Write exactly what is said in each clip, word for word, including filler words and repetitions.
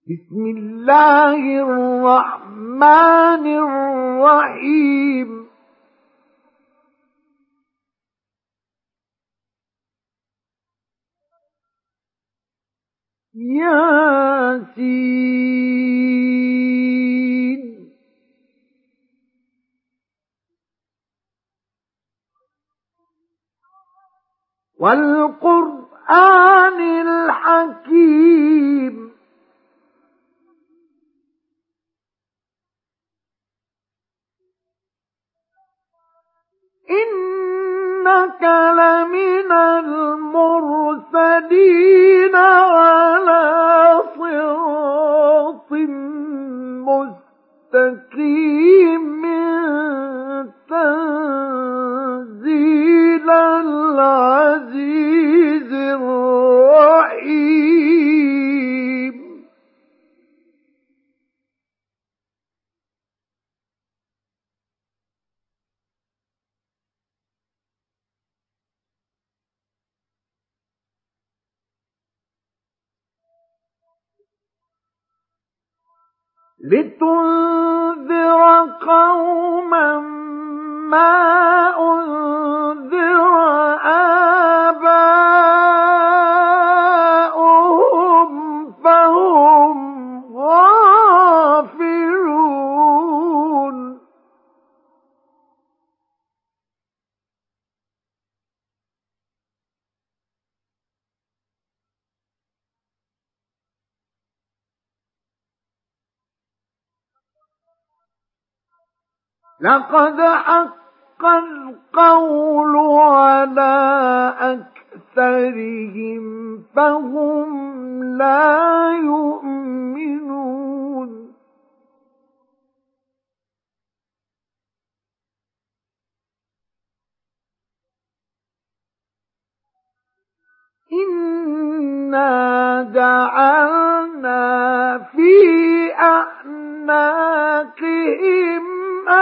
بسم الله الرحمن الرحيم ياسين والقرآن الحكيم إنك لمن المرسلين على صراط مستقيم تنزيل العزيز الرحيم لتنذر قوما ما أنذر آباؤهم فهم غافلون لقد حق القول على أكثرهم فهم لا يؤمنون إنا جعلنا في أعناقهم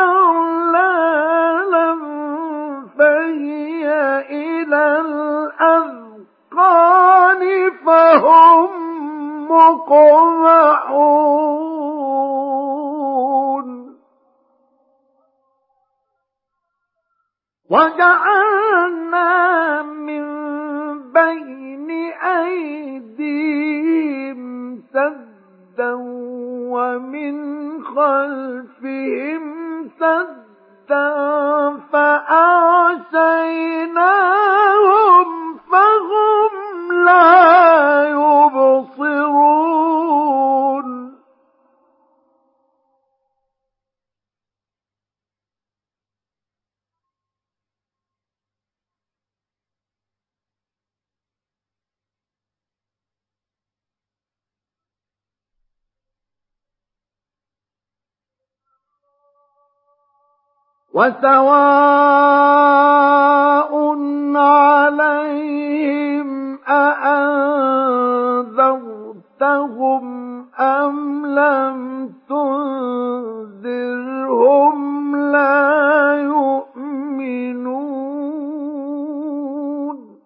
أغلالا فهي إلى الأذقان فهم مقمحون وجعلنا من بين أيديهم سدا ومن خلفهم سدا فأغشيناهم فهم لا يبصرون وسواء عليهم أأنذرتهم أم لم تنذرهم لا يؤمنون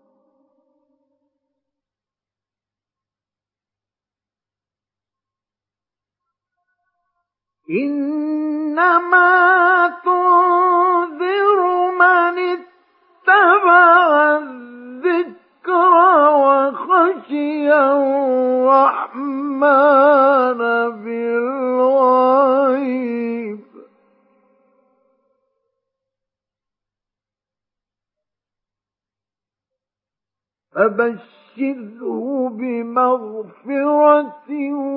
إنما تنذر من اتبع الذكر وخشي الرحمن بالغيب فبشره بمغفرة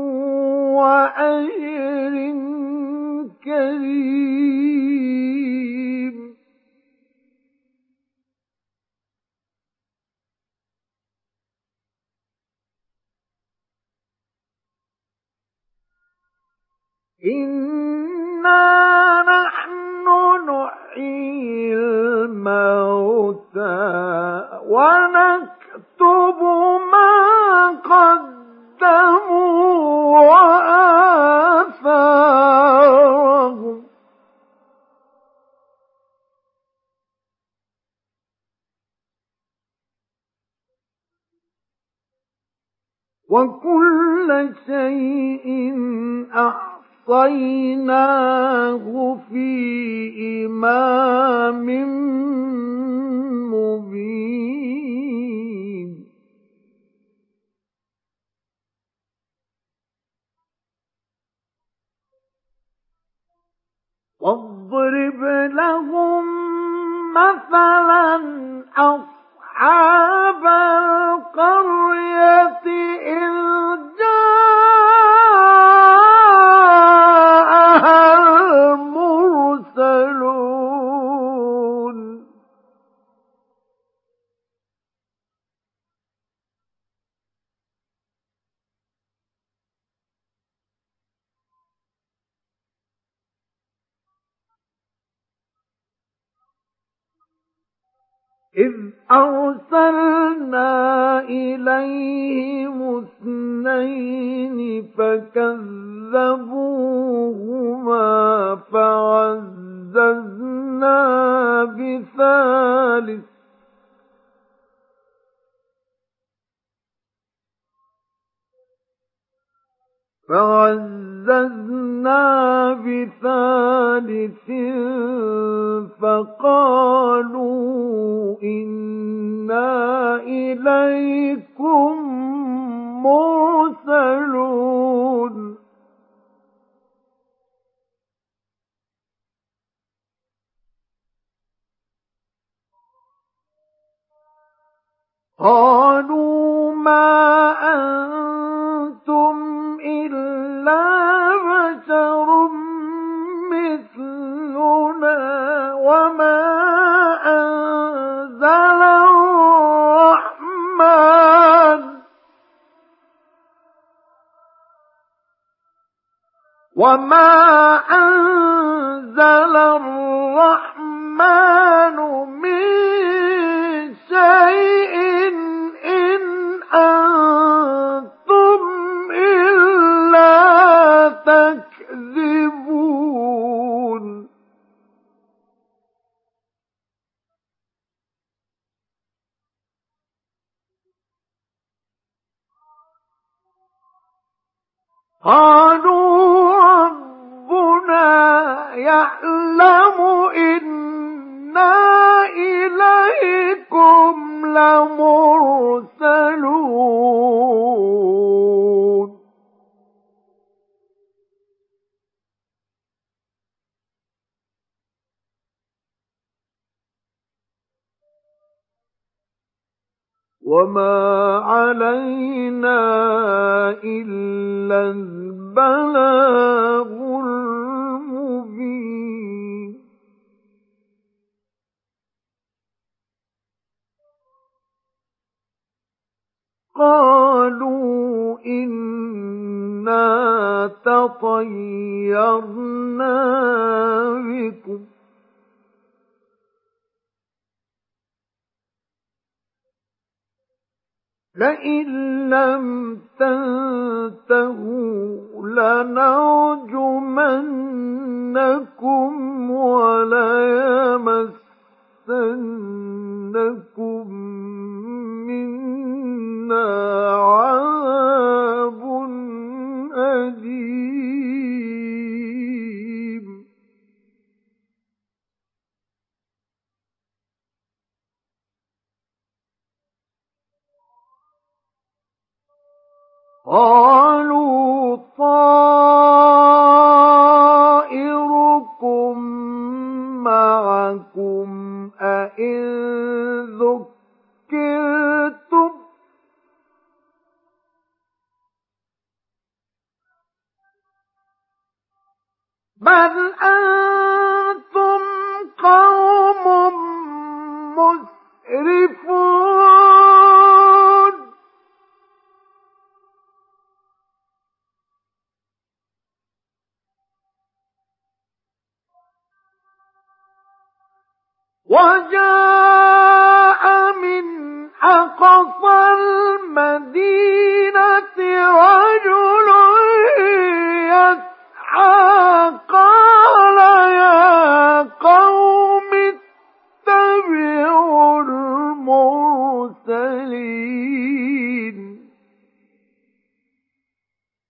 وأجر كريم إنا نحن نحيي الموتى ونكتب ما قدموا وآثارهم وكل شيء أحصيناه في إمام مبين واضرب لهم مثلا أصحاب القرية إذ جاءها المرسلون إذ أرسلنا إليهم اثنين فكذبوهما فعززنا بثالث فعززنا بثالث فقالوا إنا إليكم مرسلون قالوا ما أنتم إلا بشر مثلنا وما أنزل الرحمن وما أنزل الرحمن من شيء إن أنتم إلا تكذبون قالوا ربنا يعلم إنا إليكم لمرسلون وما علينا إلا البلاغ المبين قالوا إنا تطيرنا بكم لئن لم تنتهوا لنرجمنكم وليمسنكم منا عذاب أليم قالوا طائركم معكم أئن ذكرتم بل أنتم قوم مسرفون وجاء من أقصى المدينة رجل يسعى قال يا قوم اتبعوا المرسلين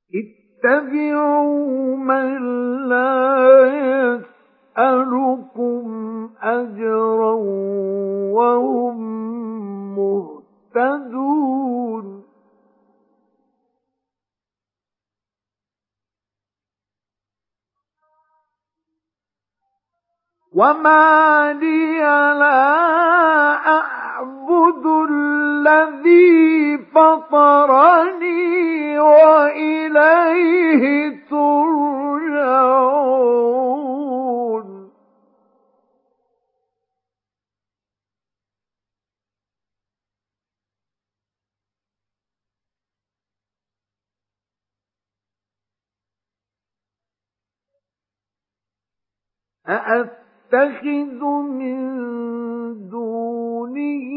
اتبعوا من لا يسألكم أجرا وهم مهتدون وما لي لا أعبد الذي فطرني وإليه ترجعون أأتخذ من دونه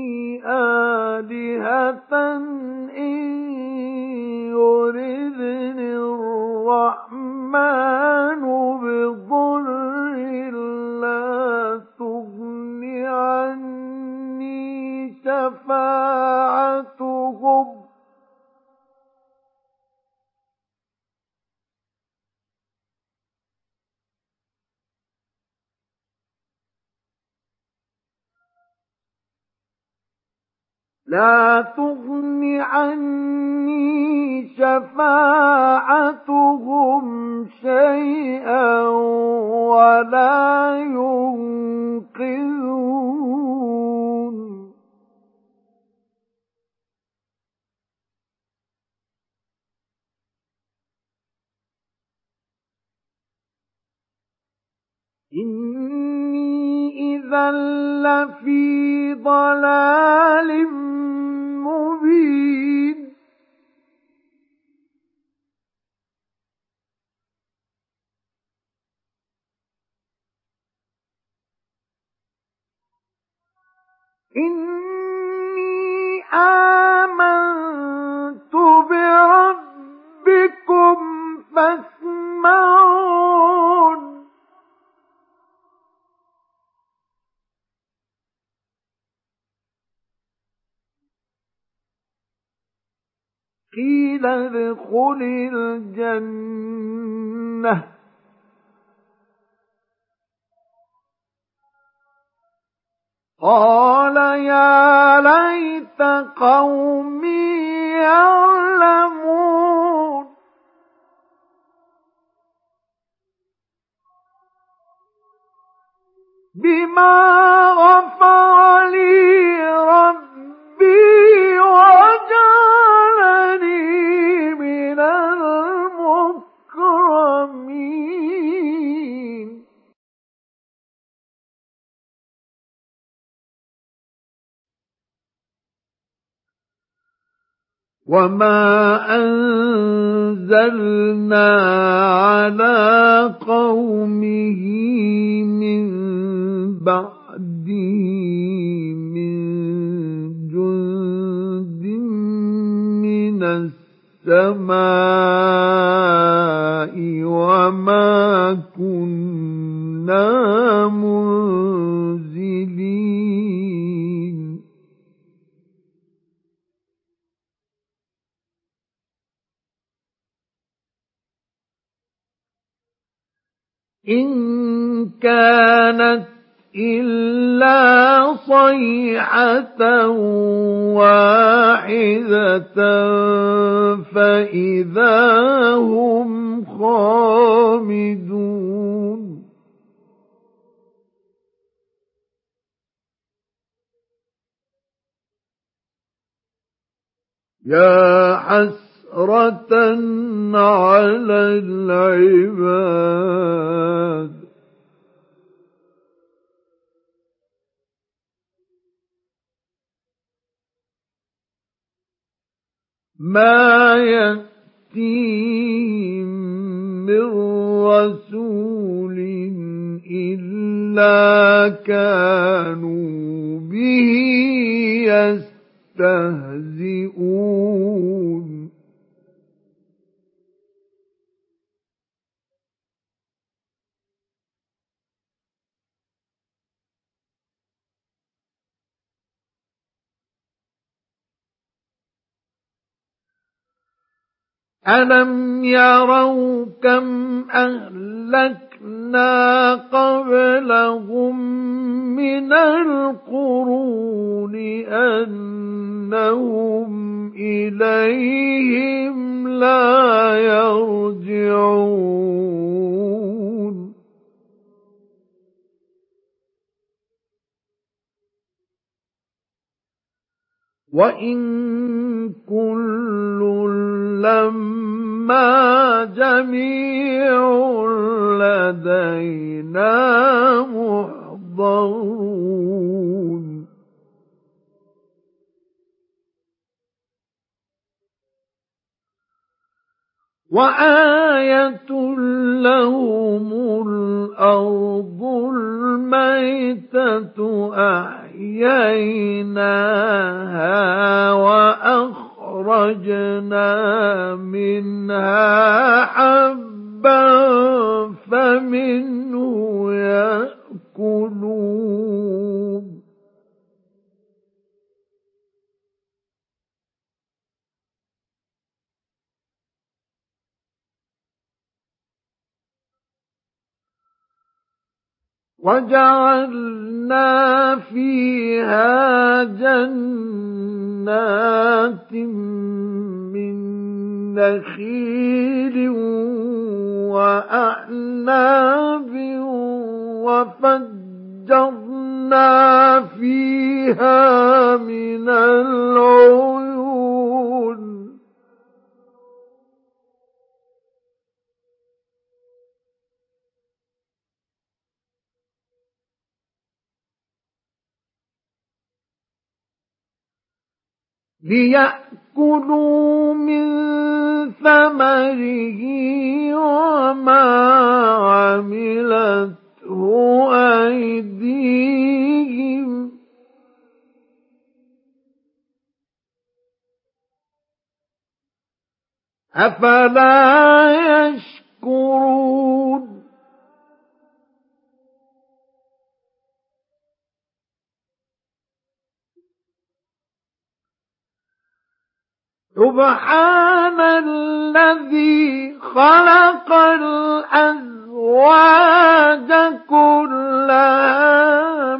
آلهة إن يردني الرحمن بضر لا تغن عني شفاعتهم لا تغن عني شفاعتهم شيئا ولا ينقذون إني إذا لفي ضلال مبين إني آمنت بربكم فاسمعون قيل ادخل الجنة قال يا ليت قومي يعلمون بما غفر لي ربي وجعلني من المكرمين وما أنزلنا على قومه من بعده من جند من السماء وما كنا منزلين إن كانت إلا صيحة واحدة فإذا هم خامدون يا حسرة على العباد ما يأتيهم من رسول إلا كانوا به يستهزئون ألم يروا كم أهلكنا قبلهم من القرون أنهم إليهم لا يرجعون وإن كل لما جميع لدينا محضرون وآية لهم الأرض الميتة أحييناها وأخرجنا منها حبا فمنه يأكلون وجعلنا فيها جنات من نخيل وأعناب وفجرنا فيها من العيون ليأكلوا من ثمره وما عملته أيديهم أفلا يشكرون سبحان الذي خلق الأزواج كلها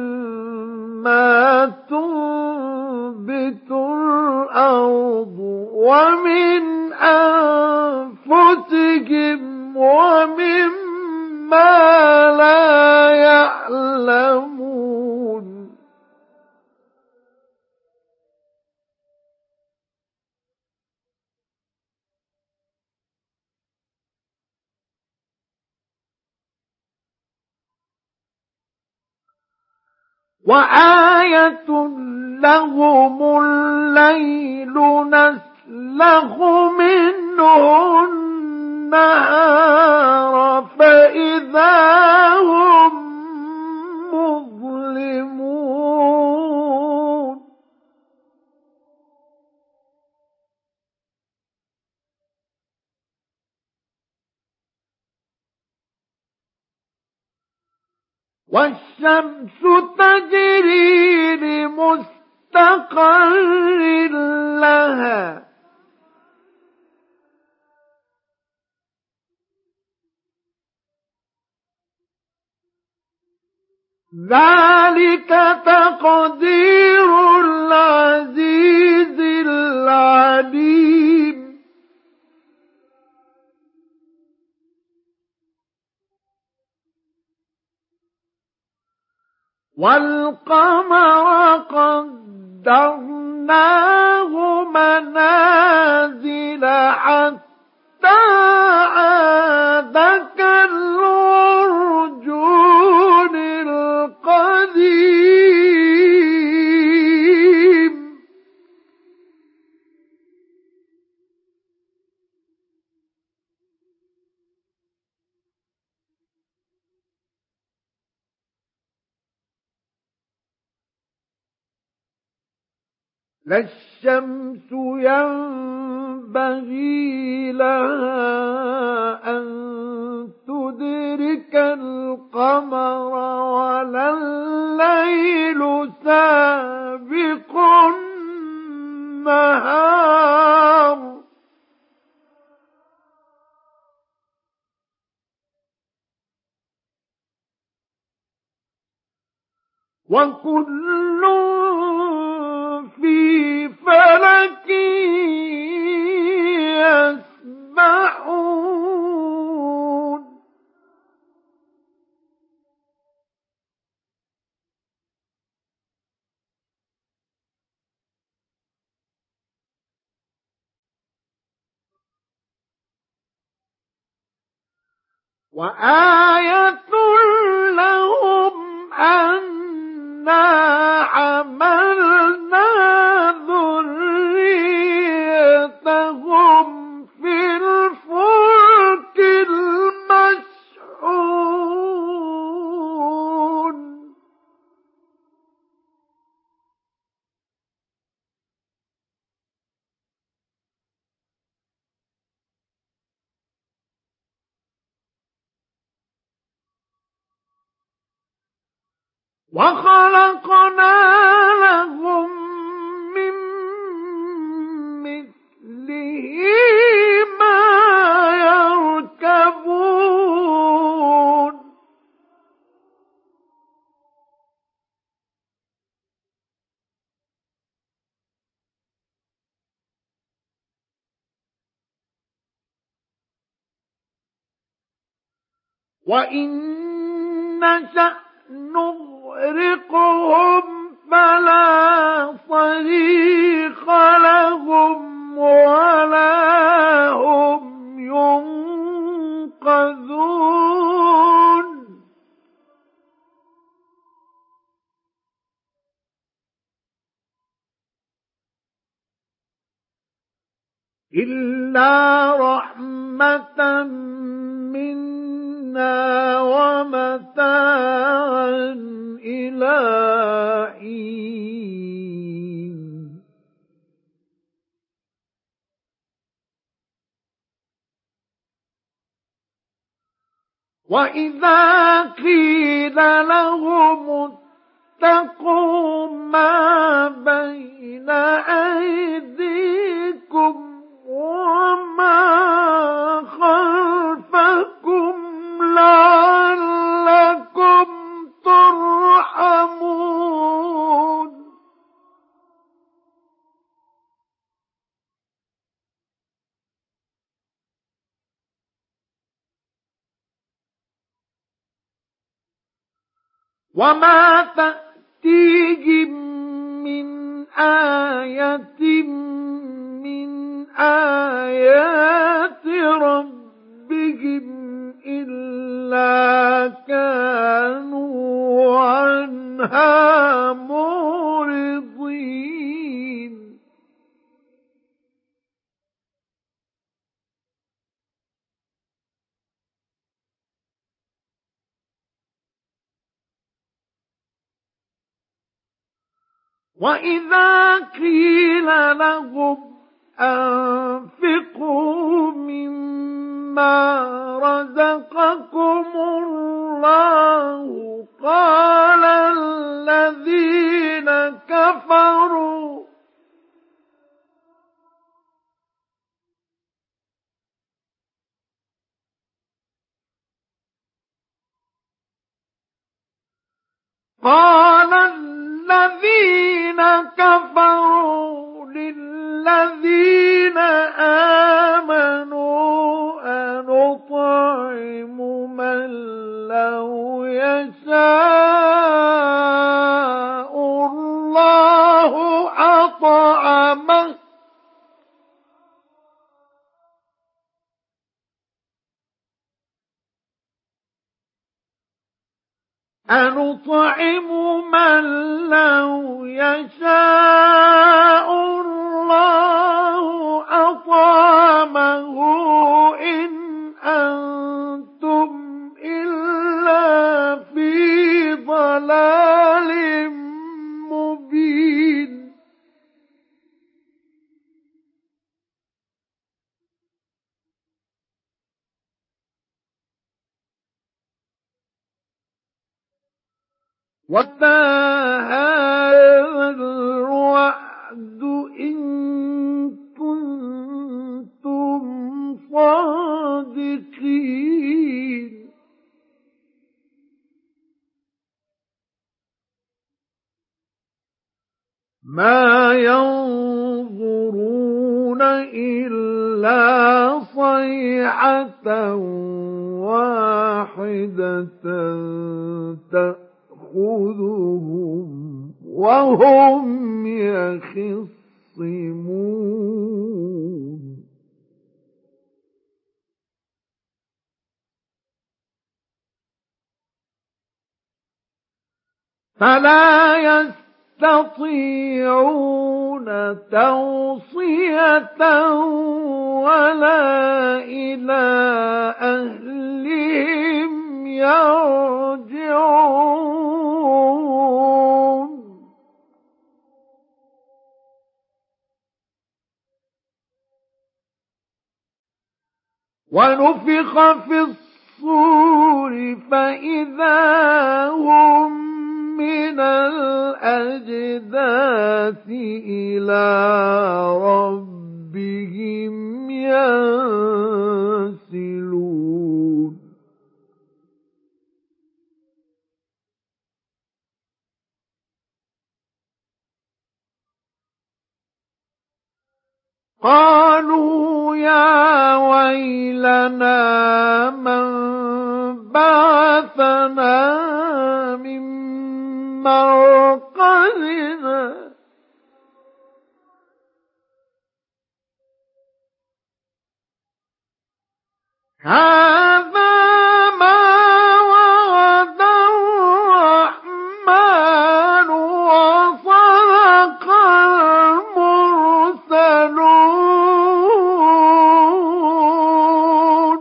مما تنبت الأرض ومن أنفسهم ومما لا يعلمون وآية لهم الليل نسلخ منه النهار فإذا هم مظلمون والشمس تجري لمستقر لها ذلك تقدير العزيز العليم والقمر قدرناه منازل حتى عاد كالعرجون القديم لا الشمس ينبغي لها أن تدرك القمر ولا الليل سابق النهار وكل في فلك يسبحون وآية لهم أنا حملنا ذريتهم في الفلك المشحون وخلقنا لهم من مثله ما يركبون وإن نشأ نغرقهم فلا صريخ لهم ولا هم ينقذون إلا رحمة منا ومتاعا إلى حين وإذا قيل لهم اتقوا ما بين أيديكم وما خلفكم لعلكم ترحمون وما تأتيهم من آية من آيات ربهم إلا كانوا عنها معرضين وإذا قيل لهم أنفقوا مما رزقكم الله قال الذين كفروا قال الذين كفروا للذين آمنوا أنطعم من لو يشاء الله أطعمه أنطعم من لو يشاء الله أطعمه إن أنتم إلا في ضلال مبين وَمَا هَذَا الْوَعْدُ إِن كُنتُمْ صَادِقِينَ ما ينظرون إلا صيحة واحدة تأخذهم وهم يخصمون فلا يستطيعون توصية ولا إلى أهلهم يرجعون ونفخ في الصور فإذا هم من الأجداث إلى ربهم ينسلون قالوا يا ويلنا من بعثنا من مرقدنا هذا ما وعد الرحمن وصدق المرسلون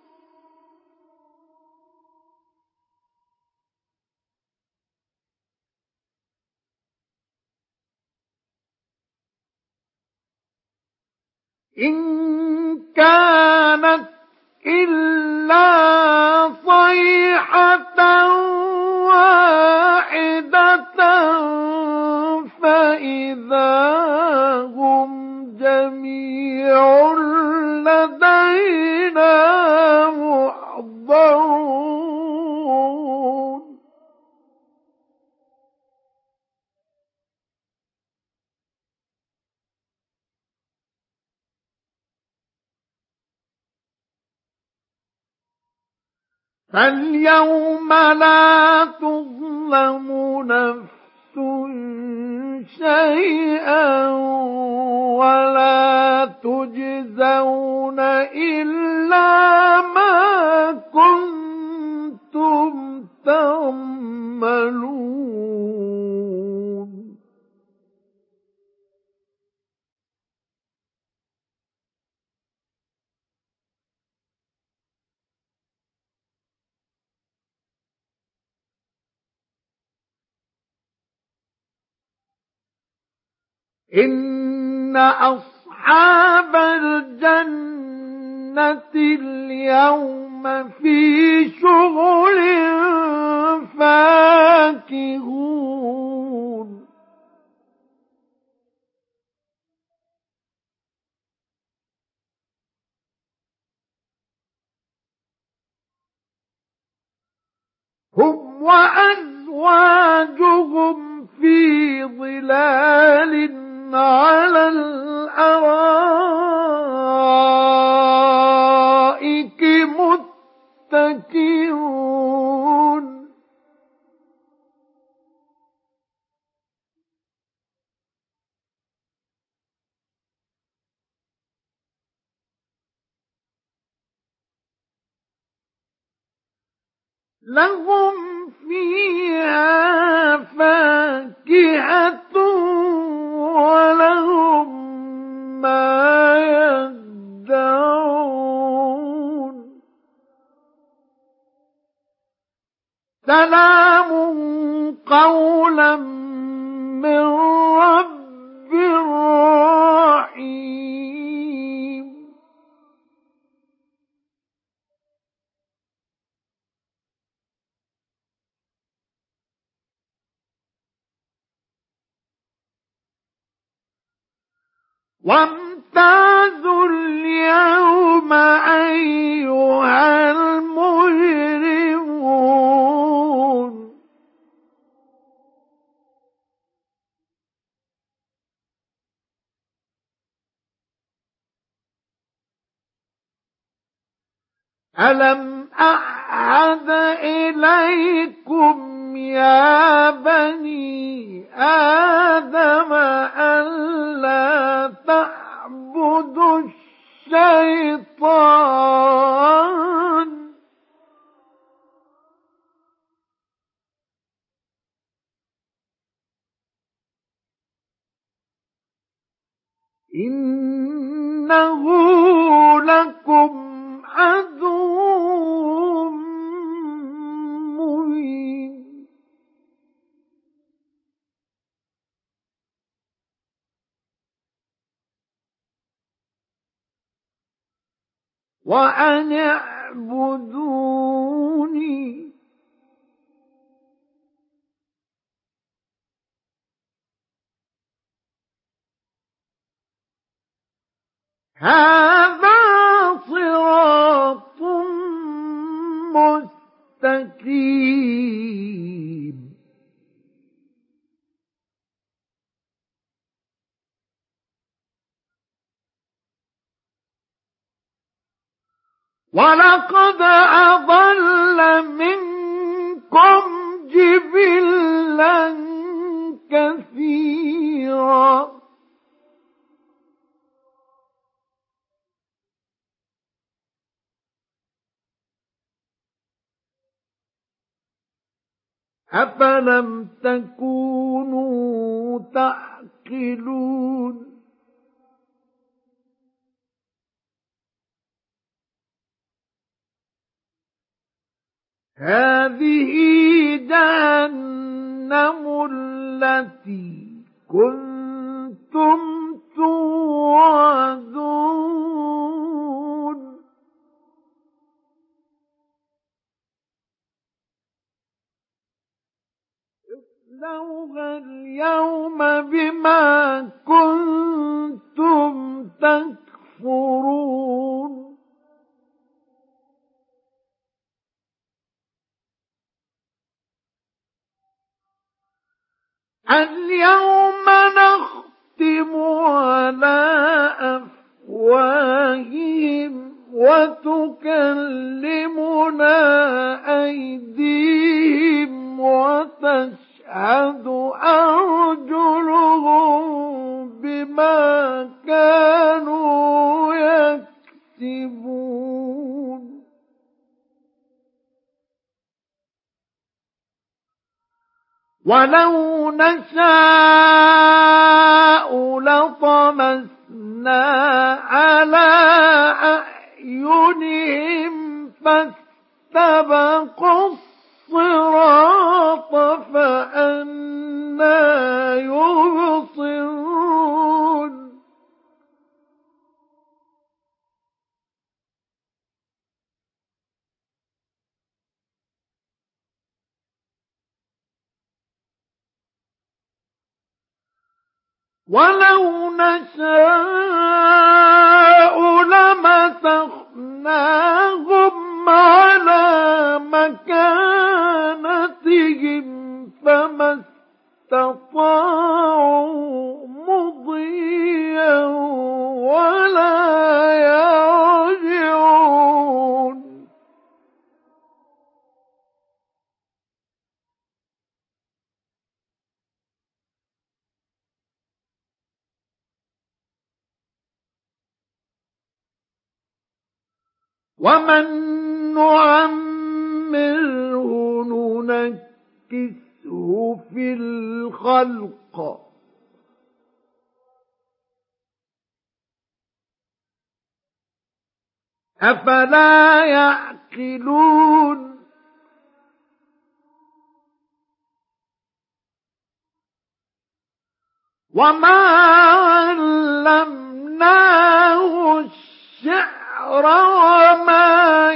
إن كانت إلا صيحة واحدة فإذا هم جميع لدينا محضرون فاليوم لا تظلم نفس شيئا ولا تجزون إلا ما كنتم تعملون إن أصحاب الجنة اليوم في شغل فاكهون هم وأزواجهم في ظلال على الأرائك متكئون لهم فيها فاكهة ولهم ما يدعون سلام قولا من رب رحيم وامتازوا اليوم أيها المجرمون ألم أعهد إليكم يا بني آدم ألا تعبدوا الشيطان إنه لكم عدو مبين وأن اعبدوني هذا صراط مستقيم ولقد أضل منكم جبلا كثيرا أفلم تكونوا تعقلون هذه جهنم التي كنتم توعدون اصلوها اليوم بما كنتم تكفرون اليوم نختم على أفواههم وتكلمنا أيديهم وتشهد أرجلهم بما كانوا يكسبون ولو نشاء لطمسنا على أعينهم فاستبقوا الصراط فأنى يبصرون ولو نشاء لمسخناهم على مكانتهم فما استطاعوا مضيا ولا يرجعون ومن نعمره ننكسه في الخلق أفلا يعقلون وما علمناه الشعر وما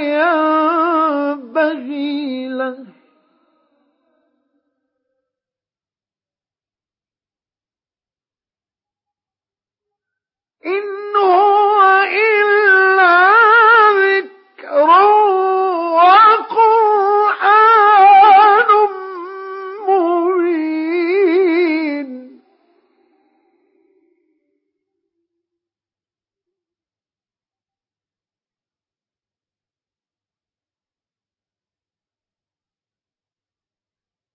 ينبغي له إن هو إلا ذكر وقرآن مبين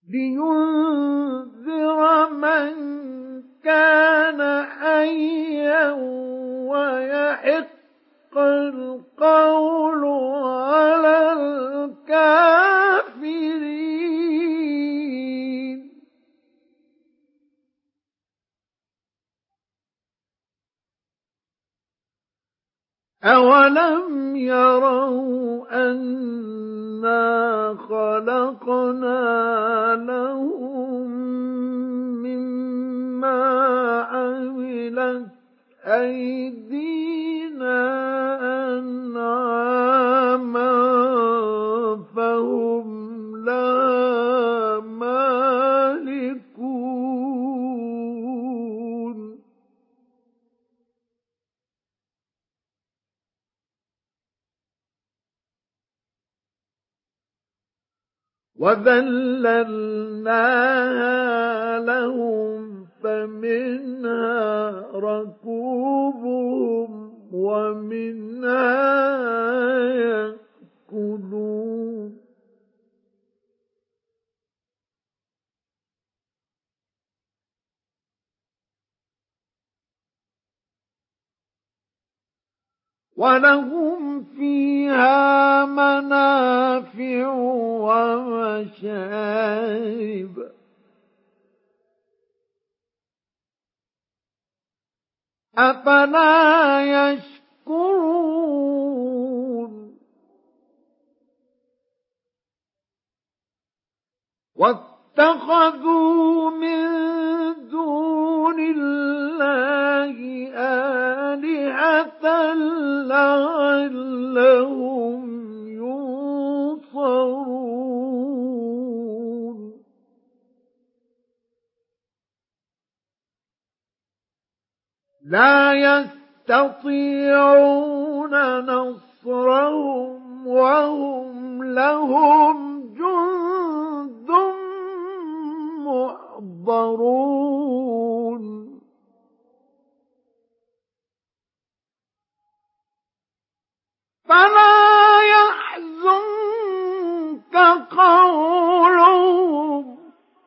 لينذر من كان حيا ويحق القول على الكافرين. أولم يروا أنا خلقنا لهم مما عملت أيدينا أنعاما فهم لها مالكون. وذللناها لهم فمنها ركوبهم ومنها يأكلون. ولهم فيها منافع ومشارب أفلا يشكرون. واتخذوا من دون الله آلهة لعلهم ينصرون. لا يستطيعون نصرهم وهم لهم جند محضرون. فلا يحزنك قولهم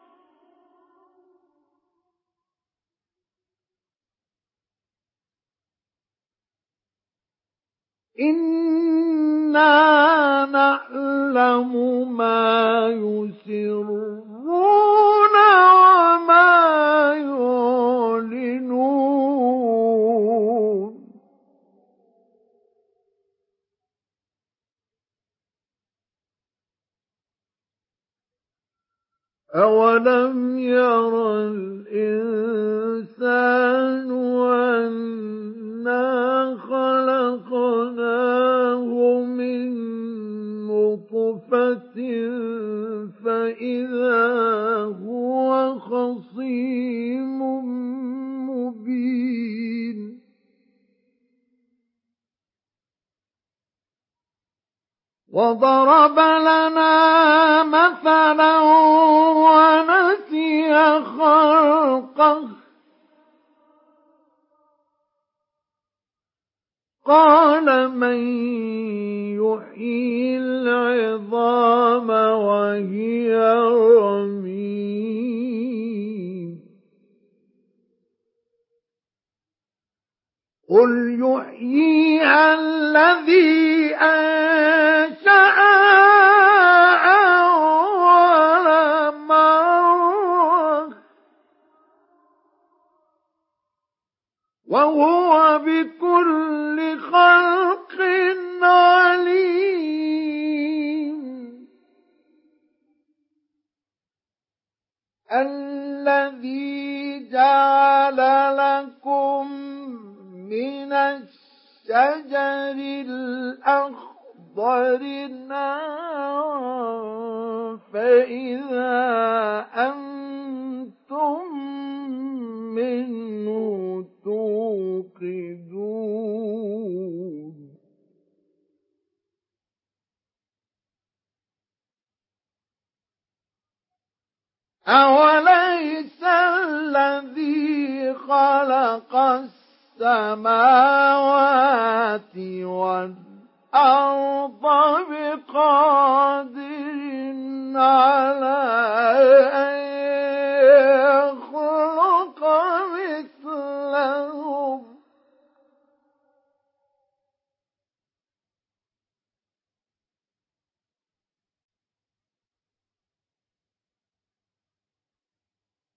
إنا نعلم ما يسرون وما يعلنون. أولم ير الإنسان أنا خلقناه من نطفة فإذا هو خصيم مبين. وضرب لنا مثلا ونسي خلقه قال من يحيي العظام وهي رميم قل يحييها الذي أنشأها أول مرة وهو بكل خلق عليم. الذي جعل لكم من الشجر الأخضر نارا فإذا أنتم منه توقدون. أوليس الذي خلق السماوات والأرض بقادر على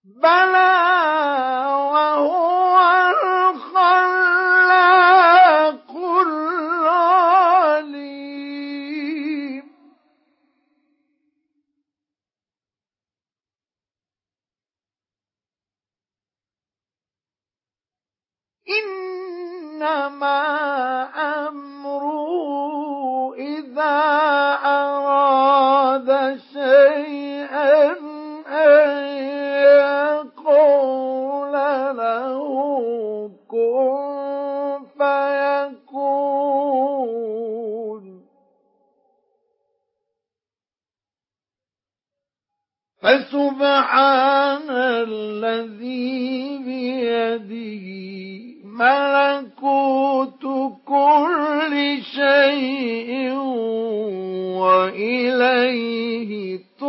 بلى وهو الخلاق العليم إنما أمره إذا أراد شيئا أن يقول له كن فيكون فسبحان الذي بيده ملكوت كل شيء وإليه